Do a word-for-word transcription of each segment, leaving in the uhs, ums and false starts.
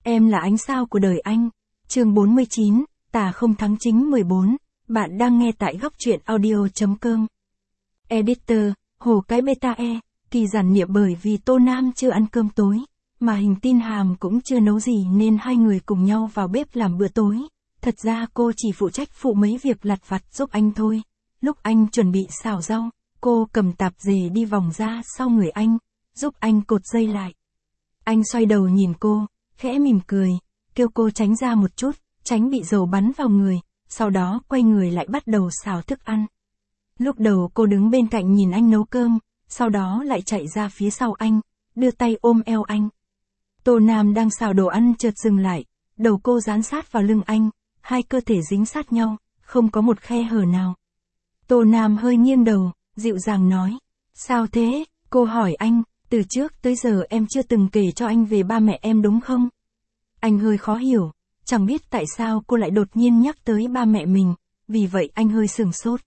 Em là ánh sao của đời anh. Chương bốn mươi chín, Tà không thắng chính mười bốn. Bạn đang nghe tại góc truyện audio.com. Editor, Hồ cái beta e, kỳ giản niệm bởi vì Tô Nam chưa ăn cơm tối, mà Hình Tin Hàm cũng chưa nấu gì nên hai người cùng nhau vào bếp làm bữa tối. Thật ra cô chỉ phụ trách phụ mấy việc lặt vặt giúp anh thôi. Lúc anh chuẩn bị xào rau, cô cầm tạp dề đi vòng ra sau người anh, giúp anh cột dây lại. Anh xoay đầu nhìn cô, khẽ mỉm cười, kêu cô tránh ra một chút, tránh bị dầu bắn vào người, sau đó quay người lại bắt đầu xào thức ăn. Lúc đầu cô đứng bên cạnh nhìn anh nấu cơm, sau đó lại chạy ra phía sau anh, đưa tay ôm eo anh. Tô Nam đang xào đồ ăn chợt dừng lại, đầu cô dán sát vào lưng anh, hai cơ thể dính sát nhau, không có một khe hở nào. Tô Nam hơi nghiêng đầu, dịu dàng nói, sao thế? Cô hỏi anh, từ trước tới giờ em chưa từng kể cho anh về ba mẹ em đúng không? Anh hơi khó hiểu, chẳng biết tại sao cô lại đột nhiên nhắc tới ba mẹ mình, vì vậy anh hơi sửng sốt.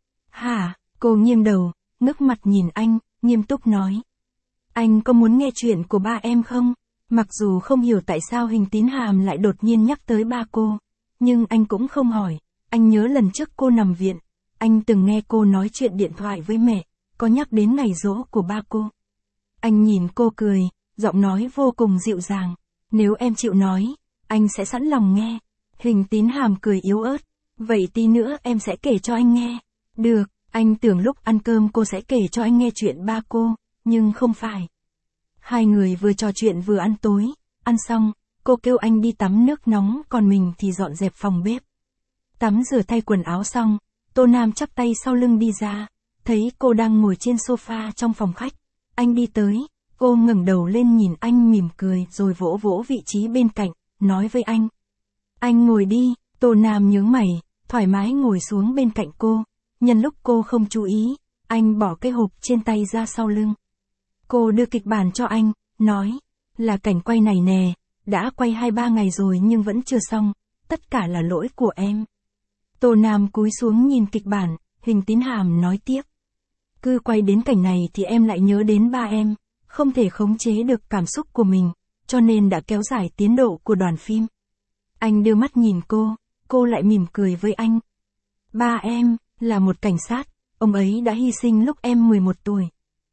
Hả? Cô nghiêng đầu, ngước mặt nhìn anh, nghiêm túc nói. Anh có muốn nghe chuyện của ba em không? Mặc dù không hiểu tại sao Hình Tín Hàm lại đột nhiên nhắc tới ba cô, nhưng anh cũng không hỏi. Anh nhớ lần trước cô nằm viện, anh từng nghe cô nói chuyện điện thoại với mẹ, có nhắc đến ngày giỗ của ba cô. Anh nhìn cô cười, giọng nói vô cùng dịu dàng. Nếu em chịu nói, anh sẽ sẵn lòng nghe. Hình Tín Hàm cười yếu ớt. Vậy tí nữa em sẽ kể cho anh nghe. Được, anh tưởng lúc ăn cơm cô sẽ kể cho anh nghe chuyện ba cô, nhưng không phải. Hai người vừa trò chuyện vừa ăn tối, ăn xong, cô kêu anh đi tắm nước nóng còn mình thì dọn dẹp phòng bếp. Tắm rửa thay quần áo xong, Tô Nam chắp tay sau lưng đi ra, thấy cô đang ngồi trên sofa trong phòng khách. Anh đi tới, cô ngẩng đầu lên nhìn anh mỉm cười rồi vỗ vỗ vị trí bên cạnh, nói với anh. Anh ngồi đi. Tô Nam nhướng mày, thoải mái ngồi xuống bên cạnh cô. Nhân lúc cô không chú ý, anh bỏ cái hộp trên tay ra sau lưng. Cô đưa kịch bản cho anh, nói, là cảnh quay này nè, đã quay hai ba ngày rồi nhưng vẫn chưa xong, tất cả là lỗi của em. Tô Nam cúi xuống nhìn kịch bản, Hình Tín Hàm nói tiếp. Cứ quay đến cảnh này thì em lại nhớ đến ba em, không thể khống chế được cảm xúc của mình, cho nên đã kéo dài tiến độ của đoàn phim. Anh đưa mắt nhìn cô, cô lại mỉm cười với anh. Ba em, là một cảnh sát, ông ấy đã hy sinh lúc em mười một tuổi.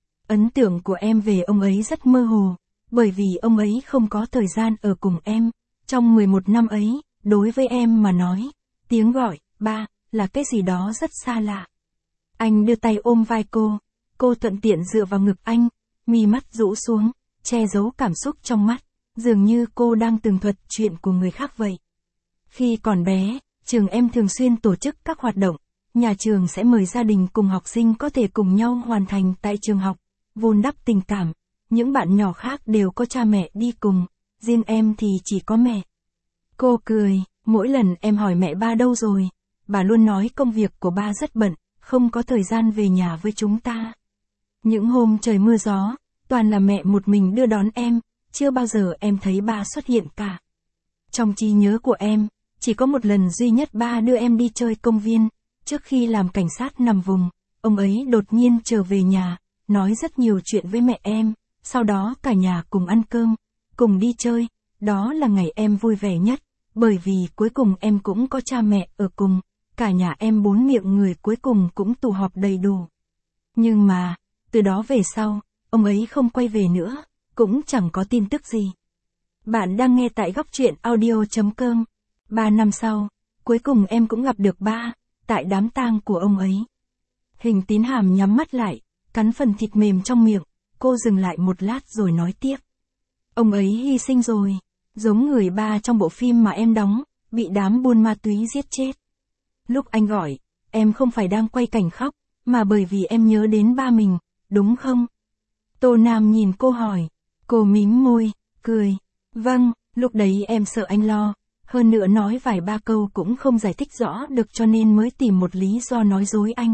Ấn tượng của em về ông ấy rất mơ hồ, bởi vì ông ấy không có thời gian ở cùng em. Trong mười một năm ấy, đối với em mà nói, tiếng gọi, ba, là cái gì đó rất xa lạ. Anh đưa tay ôm vai cô, cô thuận tiện dựa vào ngực anh, mi mắt rũ xuống, che giấu cảm xúc trong mắt, dường như cô đang tường thuật chuyện của người khác vậy. Khi còn bé, trường em thường xuyên tổ chức các hoạt động, nhà trường sẽ mời gia đình cùng học sinh có thể cùng nhau hoàn thành tại trường học, vun đắp tình cảm. Những bạn nhỏ khác đều có cha mẹ đi cùng, riêng em thì chỉ có mẹ. Cô cười, mỗi lần em hỏi mẹ ba đâu rồi, bà luôn nói công việc của ba rất bận, không có thời gian về nhà với chúng ta. Những hôm trời mưa gió, toàn là mẹ một mình đưa đón em, chưa bao giờ em thấy ba xuất hiện cả. Trong trí nhớ của em, chỉ có một lần duy nhất ba đưa em đi chơi công viên, trước khi làm cảnh sát nằm vùng, ông ấy đột nhiên trở về nhà, nói rất nhiều chuyện với mẹ em, sau đó cả nhà cùng ăn cơm, cùng đi chơi, đó là ngày em vui vẻ nhất, bởi vì cuối cùng em cũng có cha mẹ ở cùng, cả nhà em bốn miệng người cuối cùng cũng tụ họp đầy đủ. Nhưng mà, từ đó về sau, ông ấy không quay về nữa, cũng chẳng có tin tức gì. Bạn đang nghe tại góc truyện audio.com. Ba năm sau, cuối cùng em cũng gặp được ba, tại đám tang của ông ấy. Hình Tín Hàm nhắm mắt lại, cắn phần thịt mềm trong miệng, cô dừng lại một lát rồi nói tiếp. Ông ấy hy sinh rồi, giống người ba trong bộ phim mà em đóng, bị đám buôn ma túy giết chết. Lúc anh gọi, em không phải đang quay cảnh khóc, mà bởi vì em nhớ đến ba mình, đúng không? Tô Nam nhìn cô hỏi, cô mím môi, cười. Vâng, lúc đấy em sợ anh lo, hơn nữa nói vài ba câu cũng không giải thích rõ được cho nên mới tìm một lý do nói dối anh.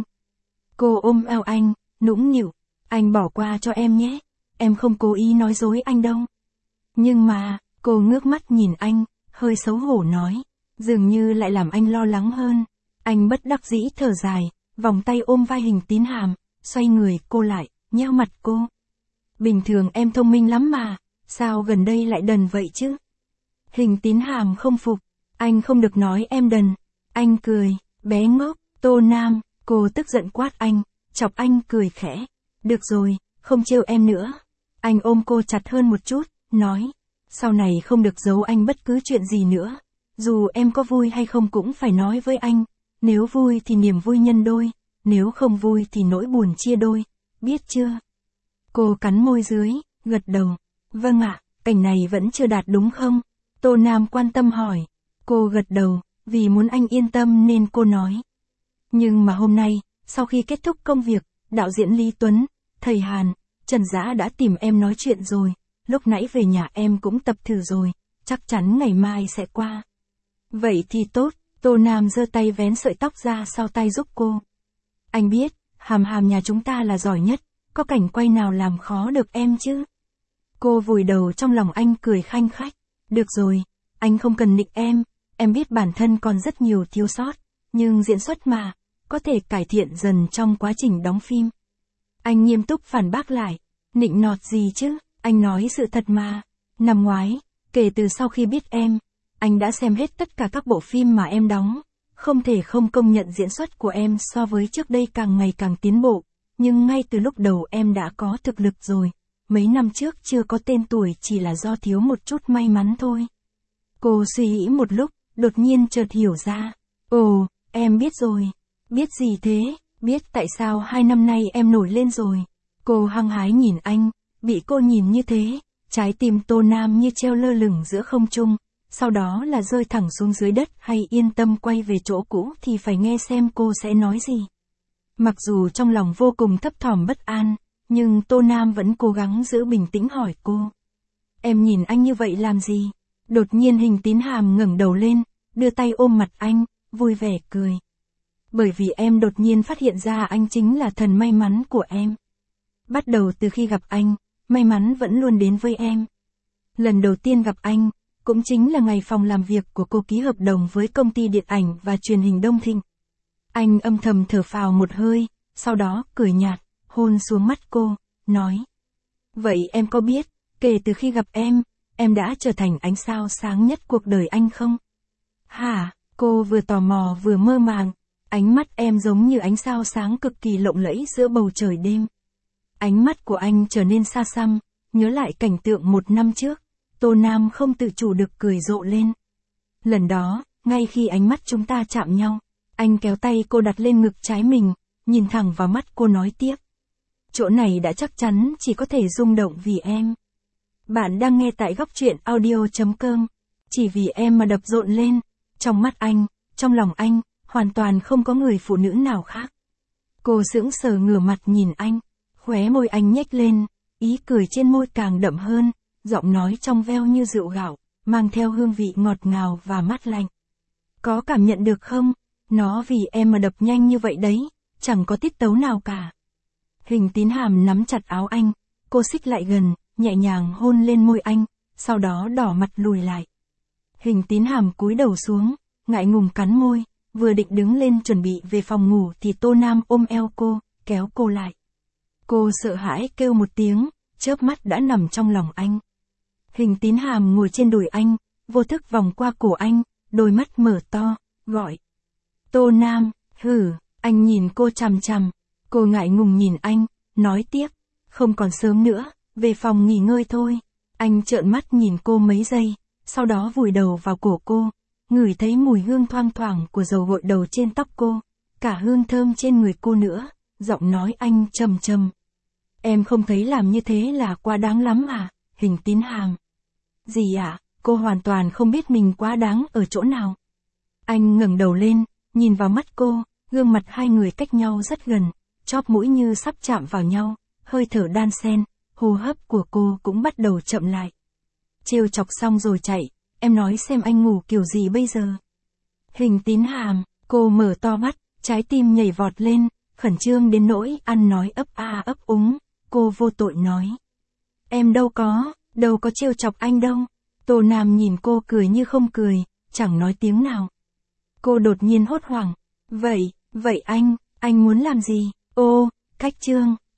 Cô ôm eo anh, nũng nịu, anh bỏ qua cho em nhé, em không cố ý nói dối anh đâu. Nhưng mà, cô ngước mắt nhìn anh, hơi xấu hổ nói, dường như lại làm anh lo lắng hơn. Anh bất đắc dĩ thở dài, vòng tay ôm vai Hình Tín Hàm, xoay người cô lại, nheo mặt cô. Bình thường em thông minh lắm mà, sao gần đây lại đần vậy chứ? Hình Tín Hàm không phục. Anh không được nói em đần. Anh cười, bé ngốc, Tô Nam, cô tức giận quát anh, chọc anh cười khẽ. Được rồi, không trêu em nữa. Anh ôm cô chặt hơn một chút, nói, sau này không được giấu anh bất cứ chuyện gì nữa. Dù em có vui hay không cũng phải nói với anh. Nếu vui thì niềm vui nhân đôi, nếu không vui thì nỗi buồn chia đôi, biết chưa? Cô cắn môi dưới, gật đầu. Vâng ạ, cảnh này vẫn chưa đạt đúng không? Tô Nam quan tâm hỏi. Cô gật đầu, vì muốn anh yên tâm nên cô nói. Nhưng mà hôm nay, sau khi kết thúc công việc, đạo diễn Lý Tuấn, thầy Hàn, Trần Dã đã tìm em nói chuyện rồi. Lúc nãy về nhà em cũng tập thử rồi, chắc chắn ngày mai sẽ qua. Vậy thì tốt, Tô Nam giơ tay vén sợi tóc ra sau tay giúp cô. Anh biết, Hàm Hàm nhà chúng ta là giỏi nhất, có cảnh quay nào làm khó được em chứ? Cô vùi đầu trong lòng anh cười khanh khách. Được rồi, anh không cần nịnh em, em biết bản thân còn rất nhiều thiếu sót, nhưng diễn xuất mà, có thể cải thiện dần trong quá trình đóng phim. Anh nghiêm túc phản bác lại, nịnh nọt gì chứ, anh nói sự thật mà. Năm ngoái, kể từ sau khi biết em, anh đã xem hết tất cả các bộ phim mà em đóng, không thể không công nhận diễn xuất của em so với trước đây càng ngày càng tiến bộ, nhưng ngay từ lúc đầu em đã có thực lực rồi, mấy năm trước chưa có tên tuổi chỉ là do thiếu một chút may mắn thôi. Cô suy nghĩ một lúc, đột nhiên chợt hiểu ra. Ồ, em biết rồi. Biết gì thế? Biết tại sao hai năm nay em nổi lên rồi. Cô hăng hái nhìn anh, bị cô nhìn như thế, trái tim Tô Nam như treo lơ lửng giữa không trung, sau đó là rơi thẳng xuống dưới đất hay yên tâm quay về chỗ cũ thì phải nghe xem cô sẽ nói gì. Mặc dù trong lòng vô cùng thấp thỏm bất an, nhưng Tô Nam vẫn cố gắng giữ bình tĩnh hỏi cô. Em nhìn anh như vậy làm gì? Đột nhiên Hình Tín Hàm ngẩng đầu lên, đưa tay ôm mặt anh, vui vẻ cười. Bởi vì em đột nhiên phát hiện ra anh chính là thần may mắn của em. Bắt đầu từ khi gặp anh, may mắn vẫn luôn đến với em. Lần đầu tiên gặp anh, cũng chính là ngày phòng làm việc của cô ký hợp đồng với công ty điện ảnh và truyền hình Đông Thịnh. Anh âm thầm thở phào một hơi, sau đó cười nhạt, hôn xuống mắt cô, nói. Vậy em có biết, kể từ khi gặp em, em đã trở thành ánh sao sáng nhất cuộc đời anh không? Hả? Cô vừa tò mò vừa mơ màng, ánh mắt em giống như ánh sao sáng cực kỳ lộng lẫy giữa bầu trời đêm. Ánh mắt của anh trở nên xa xăm, nhớ lại cảnh tượng một năm trước, Tô Nam không tự chủ được cười rộ lên. Lần đó, ngay khi ánh mắt chúng ta chạm nhau, anh kéo tay cô đặt lên ngực trái mình, nhìn thẳng vào mắt cô nói tiếp. Chỗ này đã chắc chắn chỉ có thể rung động vì em. Bạn đang nghe tại góc truyện audio chấm com. Chỉ vì em mà đập rộn lên, trong mắt anh, trong lòng anh, hoàn toàn không có người phụ nữ nào khác. Cô sững sờ ngửa mặt nhìn anh, khóe môi anh nhếch lên, ý cười trên môi càng đậm hơn, giọng nói trong veo như rượu gạo, mang theo hương vị ngọt ngào và mát lạnh. Có cảm nhận được không? Nó vì em mà đập nhanh như vậy đấy, chẳng có tiết tấu nào cả. Hình Tín Hàm nắm chặt áo anh, cô xích lại gần, nhẹ nhàng hôn lên môi anh, sau đó đỏ mặt lùi lại. Hình Tín Hàm cúi đầu xuống, ngại ngùng cắn môi, vừa định đứng lên chuẩn bị về phòng ngủ thì Tô Nam ôm eo cô, kéo cô lại. Cô sợ hãi kêu một tiếng, chớp mắt đã nằm trong lòng anh. Hình Tín Hàm ngồi trên đùi anh, vô thức vòng qua cổ anh, đôi mắt mở to, gọi. Tô Nam, hử, anh nhìn cô chằm chằm. Cô ngại ngùng nhìn anh, nói tiếp, không còn sớm nữa, về phòng nghỉ ngơi thôi. Anh trợn mắt nhìn cô mấy giây, sau đó vùi đầu vào cổ cô, ngửi thấy mùi hương thoang thoảng của dầu gội đầu trên tóc cô, cả hương thơm trên người cô nữa, giọng nói anh trầm trầm. Em không thấy làm như thế là quá đáng lắm à, Hình Tín Hàm? Gì ạ? À? Cô hoàn toàn không biết mình quá đáng ở chỗ nào. Anh ngẩng đầu lên, nhìn vào mắt cô, gương mặt hai người cách nhau rất gần, chóp mũi như sắp chạm vào nhau, hơi thở đan xen, hô hấp của cô cũng bắt đầu chậm lại. Trêu chọc xong rồi chạy, em nói xem anh ngủ kiểu gì bây giờ? Hình Tín Hàm, cô mở to mắt, trái tim nhảy vọt lên, khẩn trương đến nỗi ăn nói ấp a ấp úng, cô vô tội nói. Em đâu có, đâu có trêu chọc anh đâu. Tô Nam nhìn cô cười như không cười, chẳng nói tiếng nào. Cô đột nhiên hốt hoảng, vậy, vậy anh, anh muốn làm gì? Ô, cách chương.